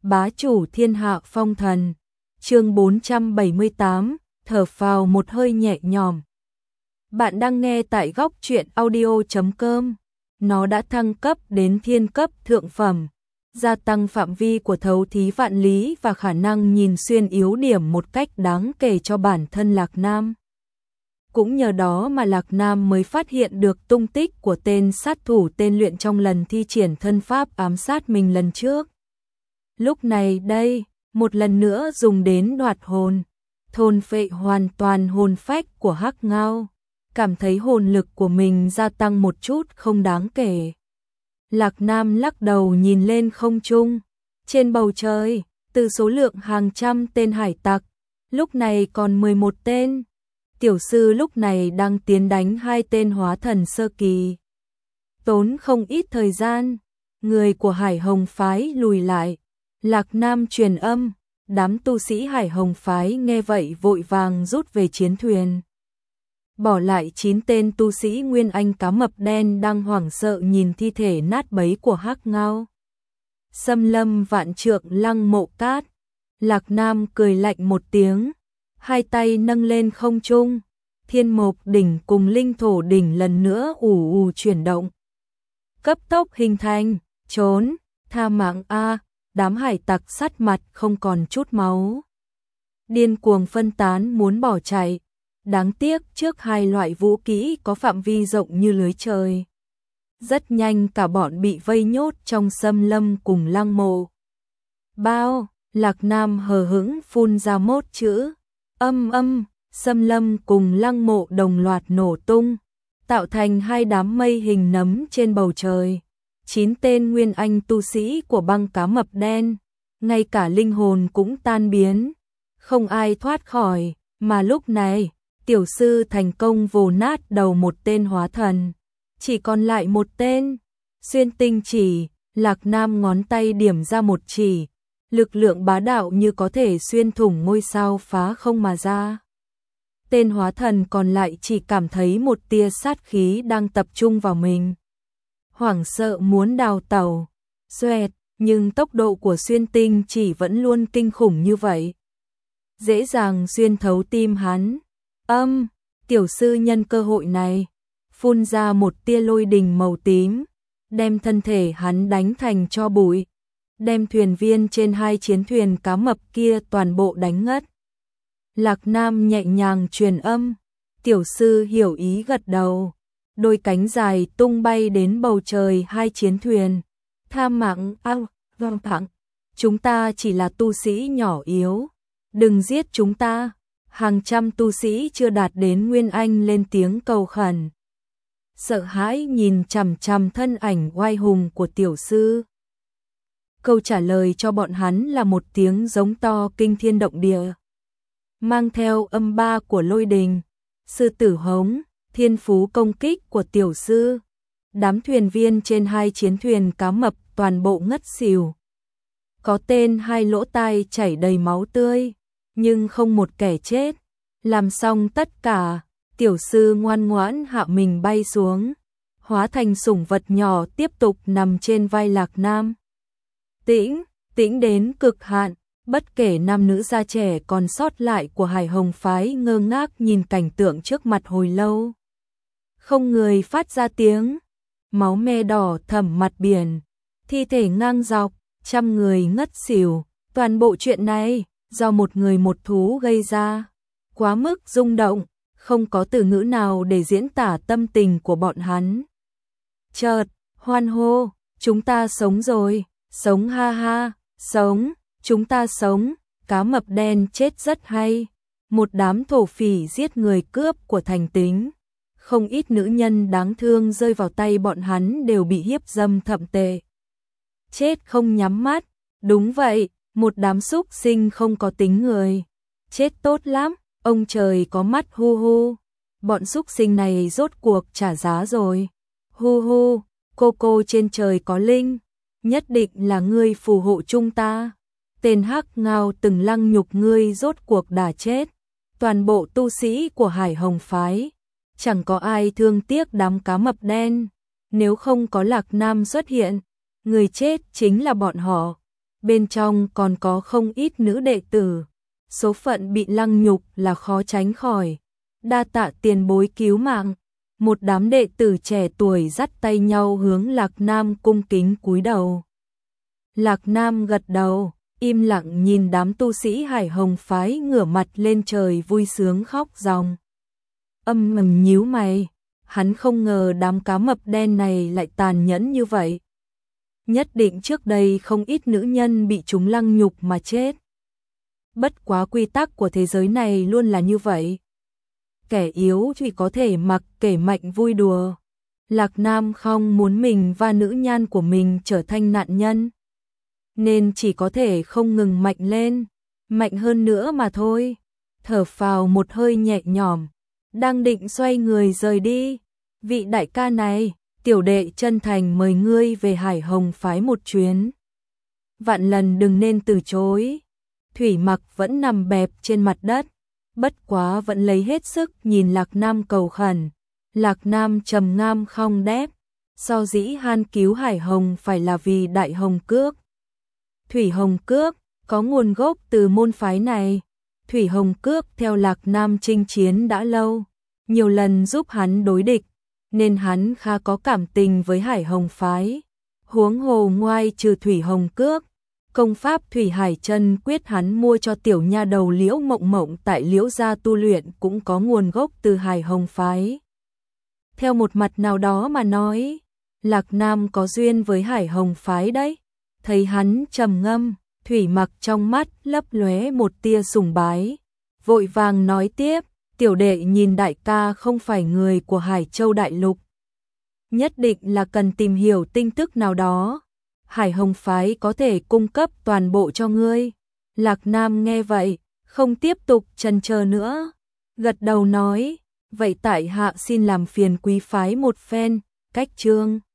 bá chủ thiên hạ phong thần. Chương 478, thở phào một hơi nhẹ nhõm. Bạn đang nghe tại góc truyện audio.com. Nó đã thăng cấp đến thiên cấp thượng phẩm, gia tăng phạm vi của thấu thí vạn lý và khả năng nhìn xuyên yếu điểm một cách đáng kể cho bản thân Lạc Nam. Cũng nhờ đó mà Lạc Nam mới phát hiện được tung tích của tên sát thủ tên luyện trong lần thi triển thân pháp ám sát mình lần trước. Lúc này đây, một lần nữa dùng đến đoạt hồn, thôn phệ hoàn toàn hồn phách của Hắc Ngao, cảm thấy hồn lực của mình gia tăng một chút không đáng kể. Lạc Nam lắc đầu nhìn lên không trung, trên bầu trời, từ số lượng hàng trăm tên hải tặc, lúc này còn 11 tên. Tiểu sư lúc này đang tiến đánh 2 tên hóa thần sơ kỳ. Tốn không ít thời gian, người của Hải Hồng phái lùi lại. Lạc Nam truyền âm, đám tu sĩ Hải Hồng phái nghe vậy vội vàng rút về chiến thuyền. Bỏ lại 9 tên tu sĩ Nguyên Anh cá mập đen đang hoảng sợ nhìn thi thể nát bấy của Hắc Ngao. Xâm lâm vạn trượng lăng mộ cát. Lạc Nam cười lạnh một tiếng, hai tay nâng lên không trung, thiên mộc đỉnh cùng linh thổ đỉnh lần nữa ù ù chuyển động. Cấp tốc hình thành, trốn, tha mạng a. Đám hải tặc sắt mặt không còn chút máu, điên cuồng phân tán muốn bỏ chạy. Đáng tiếc trước 2 loại vũ kỹ có phạm vi rộng như lưới trời. Rất nhanh cả bọn bị vây nhốt trong xâm lâm cùng lăng mộ. Bao, Lạc Nam hờ hững phun ra 1 chữ, âm, xâm lâm cùng lăng mộ đồng loạt nổ tung, tạo thành 2 đám mây hình nấm trên bầu trời. 9 tên Nguyên Anh tu sĩ của băng cá mập đen, ngay cả linh hồn cũng tan biến, không ai thoát khỏi, mà lúc này, tiểu sư thành công vồ nát đầu một tên hóa thần, chỉ còn lại 1 tên. Xuyên tinh chỉ, Lạc Nam ngón tay điểm ra một chỉ, lực lượng bá đạo như có thể xuyên thủng ngôi sao phá không mà ra. Tên hóa thần còn lại chỉ cảm thấy một tia sát khí đang tập trung vào mình, hoảng sợ muốn đào tẩu, xoẹt, nhưng tốc độ của xuyên tinh chỉ vẫn luôn kinh khủng như vậy. Dễ dàng xuyên thấu tim hắn. Tiểu sư nhân cơ hội này, phun ra một tia lôi đình màu tím, đem thân thể hắn đánh thành tro bụi, đem thuyền viên trên 2 chiến thuyền cá mập kia toàn bộ đánh ngất. Lạc Nam nhẹ nhàng truyền âm, tiểu sư hiểu ý gật đầu. Đôi cánh dài tung bay đến bầu trời 2 chiến thuyền. Tha mạng, vâng thẳng. Chúng ta chỉ là tu sĩ nhỏ yếu. Đừng giết chúng ta. Hàng trăm tu sĩ chưa đạt đến Nguyên Anh lên tiếng cầu khẩn. Sợ hãi nhìn chằm chằm thân ảnh oai hùng của tiểu sư. Câu trả lời cho bọn hắn là một tiếng giống to kinh thiên động địa, mang theo âm ba của lôi đình, sư tử hống, thiên phú công kích của tiểu sư. Đám thuyền viên trên 2 chiến thuyền cá mập toàn bộ ngất xỉu. Có tên 2 lỗ tai chảy đầy máu tươi, nhưng không một kẻ chết. Làm xong tất cả, tiểu sư ngoan ngoãn hạ mình bay xuống, hóa thành sủng vật nhỏ tiếp tục nằm trên vai Lạc Nam. Tĩnh đến cực hạn, bất kể nam nữ già trẻ còn sót lại của Hải Hồng phái ngơ ngác nhìn cảnh tượng trước mặt hồi lâu. Không người phát ra tiếng, máu me đỏ thẫm mặt biển, thi thể ngang dọc, trăm người ngất xỉu. Toàn bộ chuyện này do một người một thú gây ra, quá mức rung động, không có từ ngữ nào để diễn tả tâm tình của bọn hắn. Chợt, hoan hô, chúng ta sống rồi, sống ha ha, sống, chúng ta sống, cá mập đen chết rất hay. Một đám thổ phỉ giết người cướp của thành tính. Không ít nữ nhân đáng thương rơi vào tay bọn hắn đều bị hiếp dâm thậm tệ. Chết không nhắm mắt, đúng vậy, một đám súc sinh không có tính người. Chết tốt lắm, ông trời có mắt hu hu. Bọn súc sinh này rốt cuộc trả giá rồi. Hu hu, cô trên trời có linh, nhất định là ngươi phù hộ chúng ta. Tên Hắc Ngao từng lăng nhục ngươi rốt cuộc đã chết. Toàn bộ tu sĩ của Hải Hồng phái, chẳng có ai thương tiếc đám cá mập đen. Nếu không có Lạc Nam xuất hiện, người chết chính là bọn họ. bên trong còn có không ít nữ đệ tử. Số phận bị lăng nhục là khó tránh khỏi. Đa tạ tiền bối cứu mạng. Một đám đệ tử trẻ tuổi dắt tay nhau hướng Lạc Nam cung kính cúi đầu. Lạc Nam gật đầu, im lặng nhìn đám tu sĩ Hải Hồng phái ngửa mặt lên trời vui sướng khóc ròng. Âm thầm nhíu mày, hắn không ngờ đám cá mập đen này lại tàn nhẫn như vậy. Nhất định trước đây không ít nữ nhân bị chúng lăng nhục mà chết. Bất quá quy tắc của thế giới này luôn là như vậy. Kẻ yếu chỉ có thể mặc kẻ mạnh vui đùa. Lạc Nam không muốn mình và nữ nhan của mình trở thành nạn nhân, nên chỉ có thể không ngừng mạnh lên, mạnh hơn nữa mà thôi. Thở phào một hơi nhẹ nhõm, đang định xoay người rời đi. Vị đại ca này, tiểu đệ chân thành mời ngươi về Hải Hồng phái một chuyến. Vạn lần đừng nên từ chối. Thủy Mặc vẫn nằm bẹp trên mặt đất, bất quá vẫn lấy hết sức nhìn Lạc Nam cầu khẩn. Lạc Nam trầm ngâm không đáp, so dĩ han cứu Hải Hồng phải là vì Đại Hồng Cước. Thủy Hồng Cước có nguồn gốc từ môn phái này. Thủy Hồng Cước theo Lạc Nam chinh chiến đã lâu, nhiều lần giúp hắn đối địch, nên hắn khá có cảm tình với Hải Hồng phái. Huống hồ ngoài trừ Thủy Hồng Cước, công pháp Thủy Hải Chân Quyết hắn mua cho tiểu nha đầu Liễu Mộng Mộng tại Liễu gia tu luyện cũng có nguồn gốc từ Hải Hồng phái. Theo một mặt nào đó mà nói, Lạc Nam có duyên với Hải Hồng phái đấy. Thấy hắn trầm ngâm, Thủy Mặc trong mắt lấp lóe một tia sùng bái, vội vàng nói tiếp, tiểu đệ nhìn đại ca không phải người của Hải Châu Đại Lục, nhất định là cần tìm hiểu tin tức nào đó. Hải Hồng phái có thể cung cấp toàn bộ cho ngươi. Lạc Nam nghe vậy, không tiếp tục chần chờ nữa, gật đầu nói, vậy tại hạ xin làm phiền quý phái một phen. Cách chương